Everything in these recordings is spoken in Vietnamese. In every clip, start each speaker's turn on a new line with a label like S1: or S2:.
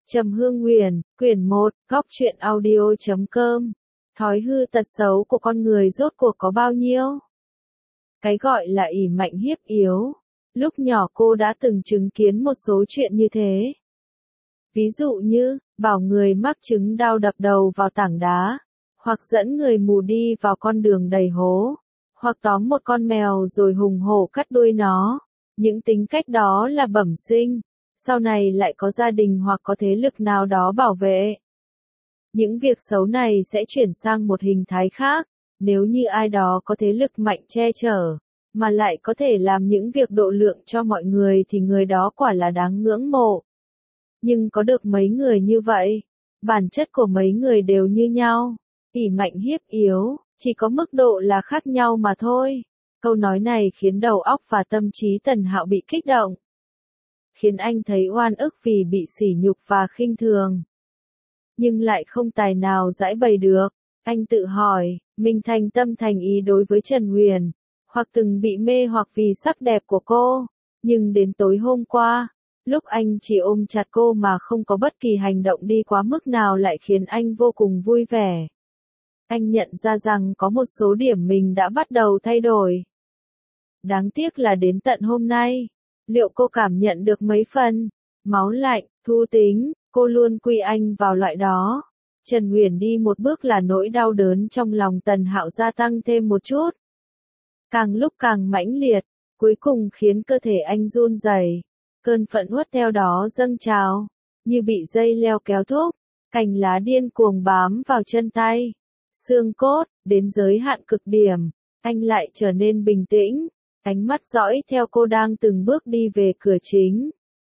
S1: Trầm Hương Nguyền, quyển 1, góc truyện audio.com. Thói hư tật xấu của con người rốt cuộc có bao nhiêu? Cái gọi là ỷ mạnh hiếp yếu. Lúc nhỏ cô đã từng chứng kiến một số chuyện như thế. Ví dụ như, bảo người mắc chứng đau đập đầu vào tảng đá, hoặc dẫn người mù đi vào con đường đầy hố, hoặc tóm một con mèo rồi hùng hổ cắt đuôi nó. Những tính cách đó là bẩm sinh, sau này lại có gia đình hoặc có thế lực nào đó bảo vệ. Những việc xấu này sẽ chuyển sang một hình thái khác, nếu như ai đó có thế lực mạnh che chở, mà lại có thể làm những việc độ lượng cho mọi người thì người đó quả là đáng ngưỡng mộ. Nhưng có được mấy người như vậy? Bản chất của mấy người đều như nhau, ỷ mạnh hiếp yếu, chỉ có mức độ là khác nhau mà thôi. Câu nói này khiến đầu óc và tâm trí Tần Hạo bị kích động, khiến anh thấy oan ức vì bị sỉ nhục và khinh thường. Nhưng lại không tài nào giải bày được. Anh tự hỏi, mình thành tâm thành ý đối với Trần Huyền, hoặc từng bị mê hoặc vì sắc đẹp của cô. Nhưng đến tối hôm qua, lúc anh chỉ ôm chặt cô mà không có bất kỳ hành động đi quá mức nào lại khiến anh vô cùng vui vẻ. Anh nhận ra rằng có một số điểm mình đã bắt đầu thay đổi. Đáng tiếc là đến tận hôm nay, liệu cô cảm nhận được mấy phần máu lạnh, thú tính, cô luôn quy anh vào loại đó. Trần Huyền đi một bước là nỗi đau đớn trong lòng Tần Hạo gia tăng thêm một chút. Càng lúc càng mãnh liệt, cuối cùng khiến cơ thể anh run rẩy. Cơn phẫn uất theo đó dâng trào, như bị dây leo kéo thúc, cành lá điên cuồng bám vào chân tay, xương cốt, đến giới hạn cực điểm. Anh lại trở nên bình tĩnh, ánh mắt dõi theo cô đang từng bước đi về cửa chính.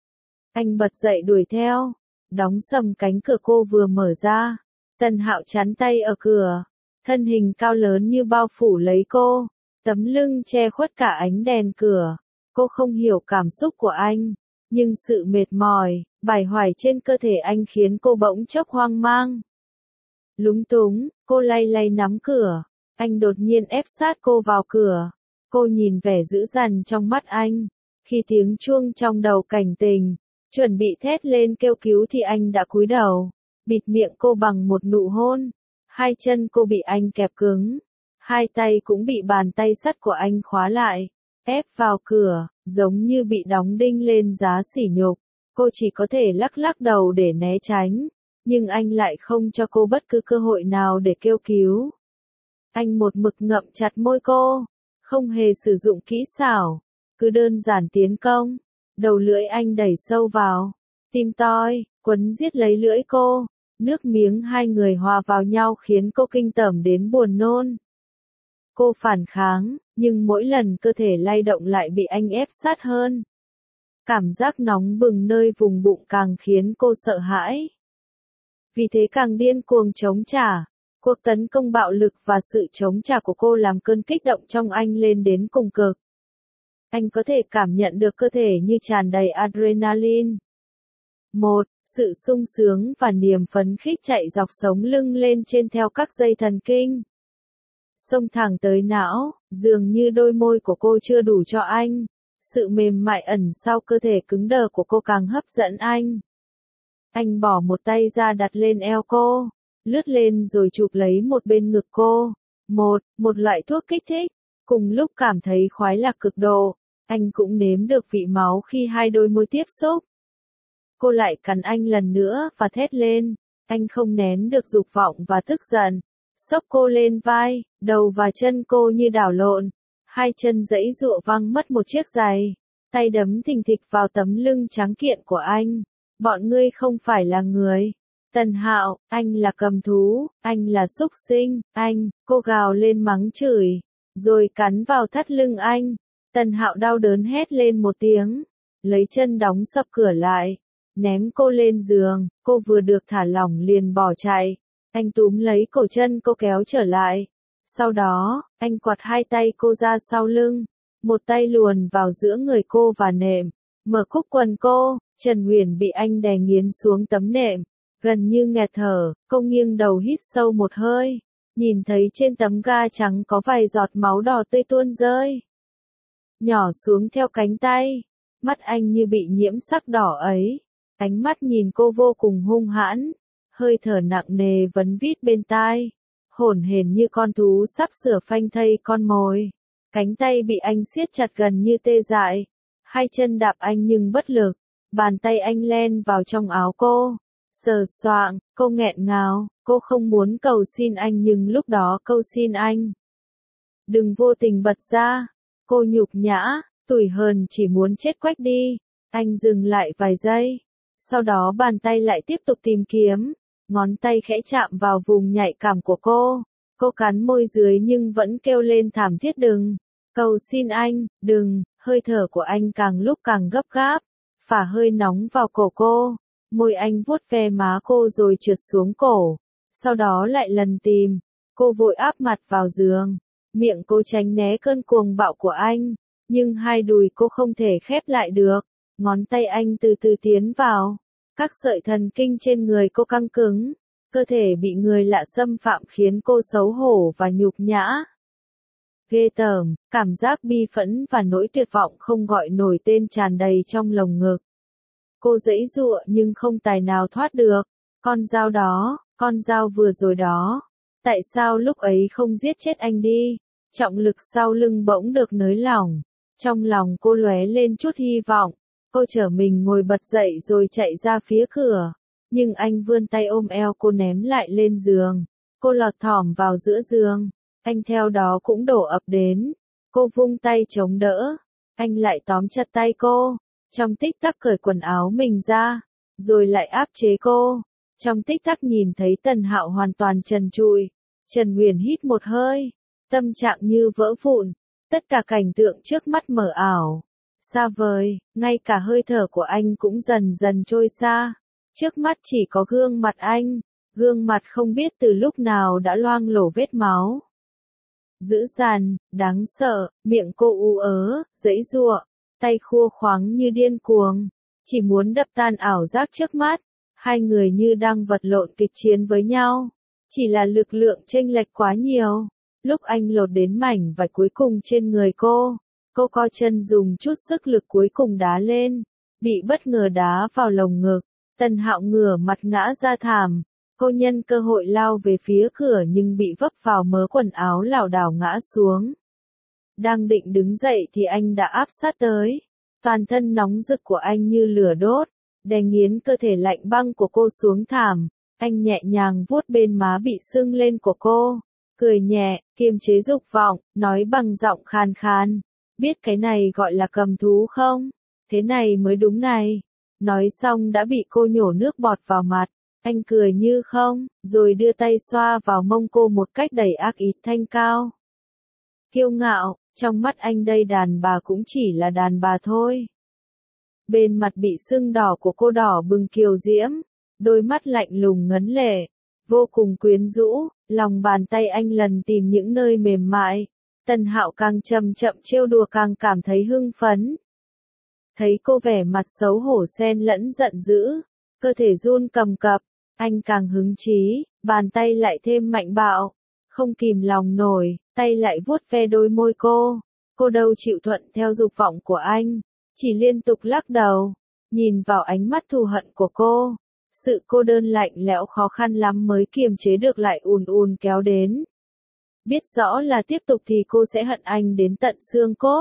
S1: Anh bật dậy đuổi theo, đóng sầm cánh cửa cô vừa mở ra. Tần Hạo chắn tay ở cửa, thân hình cao lớn như bao phủ lấy cô, tấm lưng che khuất cả ánh đèn cửa. Cô không hiểu cảm xúc của anh, nhưng sự mệt mỏi, bải hoài trên cơ thể anh khiến cô bỗng chốc hoang mang. Lúng túng, cô lay lay nắm cửa, anh đột nhiên ép sát cô vào cửa. Cô nhìn vẻ dữ dằn trong mắt anh, khi tiếng chuông trong đầu cảnh tình, chuẩn bị thét lên kêu cứu thì anh đã cúi đầu, bịt miệng cô bằng một nụ hôn. Hai chân cô bị anh kẹp cứng, hai tay cũng bị bàn tay sắt của anh khóa lại, ép vào cửa, giống như bị đóng đinh lên giá sỉ nhục. Cô chỉ có thể lắc lắc đầu để né tránh, nhưng anh lại không cho cô bất cứ cơ hội nào để kêu cứu. Anh một mực ngậm chặt môi cô, không hề sử dụng kỹ xảo, cứ đơn giản tiến công. Đầu lưỡi anh đẩy sâu vào, tim toi, quấn giết lấy lưỡi cô. Nước miếng hai người hòa vào nhau khiến cô kinh tởm đến buồn nôn. Cô phản kháng, nhưng mỗi lần cơ thể lay động lại bị anh ép sát hơn. Cảm giác nóng bừng nơi vùng bụng càng khiến cô sợ hãi. Vì thế càng điên cuồng chống trả. Cuộc tấn công bạo lực và sự chống trả của cô làm cơn kích động trong anh lên đến cùng cực. Anh có thể cảm nhận được cơ thể như tràn đầy adrenaline. Sự sung sướng và niềm phấn khích chạy dọc sống lưng lên trên theo các dây thần kinh. Xông thẳng tới não, dường như đôi môi của cô chưa đủ cho anh. Sự mềm mại ẩn sau cơ thể cứng đờ của cô càng hấp dẫn anh. Anh bỏ một tay ra đặt lên eo cô, lướt lên rồi chụp lấy một bên ngực cô. Một loại thuốc kích thích. Cùng lúc cảm thấy khoái lạc cực độ, anh cũng nếm được vị máu khi hai đôi môi tiếp xúc. Cô lại cắn anh lần nữa và thét lên. Anh không nén được dục vọng và tức giận, xốc cô lên vai, đầu và chân cô như đảo lộn. Hai chân giãy giụa văng mất một chiếc giày, tay đấm thình thịch vào tấm lưng trắng kiện của anh. Bọn ngươi không phải là người. Tần Hạo, anh là cầm thú, anh là súc sinh, cô gào lên mắng chửi, rồi cắn vào thắt lưng anh. Tần Hạo đau đớn hét lên một tiếng, lấy chân đóng sập cửa lại, ném cô lên giường. Cô vừa được thả lỏng liền bỏ chạy. Anh túm lấy cổ chân cô kéo trở lại. Sau đó, anh quạt hai tay cô ra sau lưng, một tay luồn vào giữa người cô và nệm, mở cúc quần cô. Trần Huyền bị anh đè nghiến xuống tấm nệm, gần như nghẹt thở. Cô nghiêng đầu hít sâu một hơi, nhìn thấy trên tấm ga trắng có vài giọt máu đỏ tươi tuôn rơi, nhỏ xuống theo cánh tay. Mắt anh như bị nhiễm sắc đỏ ấy. Ánh mắt nhìn cô vô cùng hung hãn, hơi thở nặng nề vấn vít bên tai, hổn hển như con thú sắp sửa phanh thây con mồi. Cánh tay bị anh siết chặt gần như tê dại, hai chân đạp anh nhưng bất lực, bàn tay anh len vào trong áo cô, sờ soạng, cô nghẹn ngào, cô không muốn cầu xin anh nhưng lúc đó câu xin anh. Đừng vô tình bật ra, cô nhục nhã, tủi hờn chỉ muốn chết quách đi, anh dừng lại vài giây, sau đó bàn tay lại tiếp tục tìm kiếm, ngón tay khẽ chạm vào vùng nhạy cảm của cô cắn môi dưới nhưng vẫn kêu lên thảm thiết đừng, cầu xin anh, đừng, hơi thở của anh càng lúc càng gấp gáp, phả hơi nóng vào cổ cô, môi anh vuốt ve má cô rồi trượt xuống cổ, sau đó lại lần tìm, cô vội áp mặt vào giường, miệng cô tránh né cơn cuồng bạo của anh, nhưng hai đùi cô không thể khép lại được, ngón tay anh từ từ tiến vào, các sợi thần kinh trên người cô căng cứng, cơ thể bị người lạ xâm phạm khiến cô xấu hổ và nhục nhã. Ghê tởm, cảm giác bi phẫn và nỗi tuyệt vọng không gọi nổi tên tràn đầy trong lồng ngực. Cô giãy giụa nhưng không tài nào thoát được. Con dao đó, con dao vừa rồi đó. Tại sao lúc ấy không giết chết anh đi? Trọng lực sau lưng bỗng được nới lỏng. Trong lòng cô lóe lên chút hy vọng. Cô trở mình ngồi bật dậy rồi chạy ra phía cửa. Nhưng anh vươn tay ôm eo cô ném lại lên giường. Cô lọt thỏm vào giữa giường. Anh theo đó cũng đổ ập đến. Cô vung tay chống đỡ. Anh lại tóm chặt tay cô. Trong tích tắc cởi quần áo mình ra. Rồi lại áp chế cô. Trong tích tắc nhìn thấy Tần Hạo hoàn toàn trần trụi. Trần Huyền hít một hơi. Tâm trạng như vỡ vụn. Tất cả cảnh tượng trước mắt mờ ảo. Xa vời, ngay cả hơi thở của anh cũng dần dần trôi xa. Trước mắt chỉ có gương mặt anh. Gương mặt không biết từ lúc nào đã loang lổ vết máu. Dữ dằn, đáng sợ, miệng cô ú ớ, giãy giụa, tay khua khoáng như điên cuồng, chỉ muốn đập tan ảo giác trước mắt. Hai người như đang vật lộn kịch chiến với nhau, chỉ là lực lượng chênh lệch quá nhiều. Lúc anh lột đến mảnh vải cuối cùng trên người cô co chân dùng chút sức lực cuối cùng đá lên, bị bất ngờ đá vào lồng ngực. Tần Hạo ngửa mặt ngã ra thảm. Cô nhân cơ hội lao về phía cửa nhưng bị vấp vào mớ quần áo lảo đảo ngã xuống. Đang định đứng dậy thì anh đã áp sát tới. Toàn thân nóng rực của anh như lửa đốt, đè nghiến cơ thể lạnh băng của cô xuống thảm. Anh nhẹ nhàng vuốt bên má bị sưng lên của cô, cười nhẹ, kiềm chế dục vọng, nói bằng giọng khàn khàn. Biết cái này gọi là cầm thú không? Thế này mới đúng này. Nói xong đã bị cô nhổ nước bọt vào mặt. Anh cười như không, rồi đưa tay xoa vào mông cô một cách đầy ác ý thanh cao. Kiêu ngạo, trong mắt anh đây đàn bà cũng chỉ là đàn bà thôi. Bên mặt bị sưng đỏ của cô đỏ bừng kiều diễm, đôi mắt lạnh lùng ngấn lệ, vô cùng quyến rũ, lòng bàn tay anh lần tìm những nơi mềm mại. Tần Hạo càng chậm chậm trêu đùa càng cảm thấy hưng phấn. Thấy cô vẻ mặt xấu hổ xen lẫn giận dữ, cơ thể run cầm cập, anh càng hứng chí, bàn tay lại thêm mạnh bạo, không kìm lòng nổi, tay lại vuốt ve đôi môi cô đâu chịu thuận theo dục vọng của anh, chỉ liên tục lắc đầu, nhìn vào ánh mắt thù hận của cô, sự cô đơn lạnh lẽo khó khăn lắm mới kiềm chế được lại ùn ùn kéo đến. Biết rõ là tiếp tục thì cô sẽ hận anh đến tận xương cốt.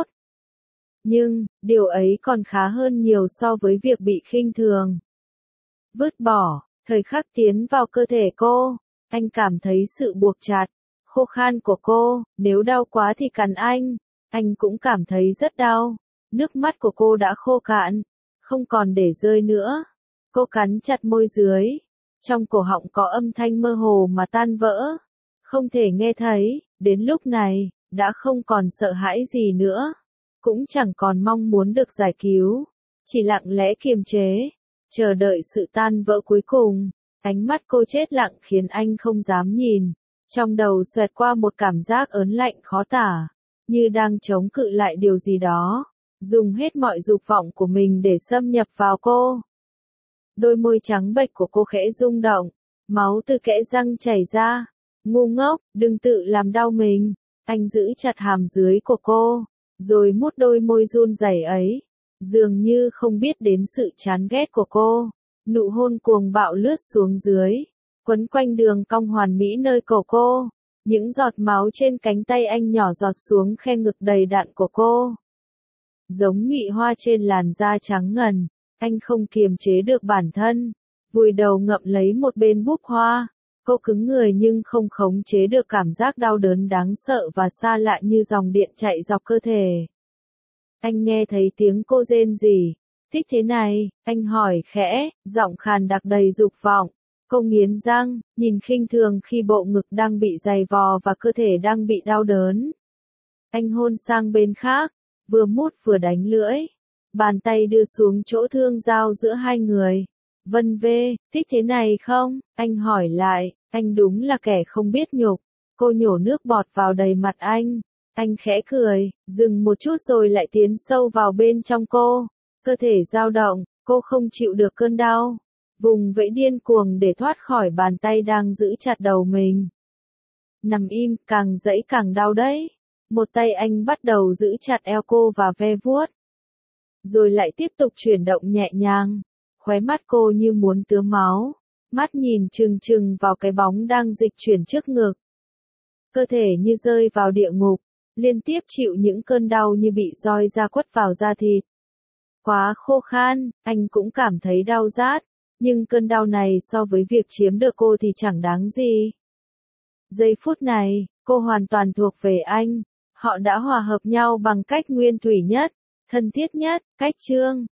S1: Nhưng, điều ấy còn khá hơn nhiều so với việc bị khinh thường. Vứt bỏ. Thời khắc tiến vào cơ thể cô, anh cảm thấy sự buộc chặt, khô khan của cô, nếu đau quá thì cắn anh cũng cảm thấy rất đau. Nước mắt của cô đã khô cạn, không còn để rơi nữa. Cô cắn chặt môi dưới, trong cổ họng có âm thanh mơ hồ mà tan vỡ, không thể nghe thấy, đến lúc này, đã không còn sợ hãi gì nữa, cũng chẳng còn mong muốn được giải cứu, chỉ lặng lẽ kiềm chế. Chờ đợi sự tan vỡ cuối cùng, ánh mắt cô chết lặng khiến anh không dám nhìn. Trong đầu xoẹt qua một cảm giác ớn lạnh khó tả, như đang chống cự lại điều gì đó, dùng hết mọi dục vọng của mình để xâm nhập vào cô. Đôi môi trắng bệch của cô khẽ rung động, máu từ kẽ răng chảy ra. Ngu ngốc, đừng tự làm đau mình. Anh giữ chặt hàm dưới của cô, rồi mút đôi môi run rẩy ấy. Dường như không biết đến sự chán ghét của cô, Nụ hôn cuồng bạo lướt xuống dưới, quấn quanh đường cong hoàn mỹ nơi cổ cô. Những giọt máu trên cánh tay anh nhỏ giọt xuống khe ngực đầy đặn của cô. Giống nhụy hoa trên làn da trắng ngần, anh không kiềm chế được bản thân, vùi đầu ngậm lấy một bên búp hoa. Cô cứng người nhưng không khống chế được cảm giác đau đớn đáng sợ và xa lạ như dòng điện chạy dọc cơ thể. Anh nghe thấy tiếng cô rên rỉ. Thích thế này, anh hỏi khẽ, giọng khàn đặc đầy dục vọng. Cô nghiến răng, nhìn khinh thường khi bộ ngực đang bị giày vò và cơ thể đang bị đau đớn. Anh hôn sang bên khác, vừa mút vừa đánh lưỡi. Bàn tay đưa xuống chỗ thương giao giữa hai người. Vân vê, thích thế này không? Anh hỏi lại, anh đúng là kẻ không biết nhục. Cô nhổ nước bọt vào đầy mặt anh. Anh khẽ cười, dừng một chút rồi lại tiến sâu vào bên trong cô. Cơ thể dao động, cô không chịu được cơn đau. Vùng vẫy điên cuồng để thoát khỏi bàn tay đang giữ chặt đầu mình. Nằm im, càng dãy càng đau đấy. Một tay anh bắt đầu giữ chặt eo cô và ve vuốt. Rồi lại tiếp tục chuyển động nhẹ nhàng. Khóe mắt cô như muốn tứa máu. Mắt nhìn trừng trừng vào cái bóng đang dịch chuyển trước ngực. Cơ thể như rơi vào địa ngục, liên tiếp chịu những cơn đau như bị roi da quất vào da thịt. Quá khô khan, anh cũng cảm thấy đau rát, nhưng cơn đau này so với việc chiếm được cô thì chẳng đáng gì. Giây phút này, cô hoàn toàn thuộc về anh, họ đã hòa hợp nhau bằng cách nguyên thủy nhất, thân thiết nhất, cách chương.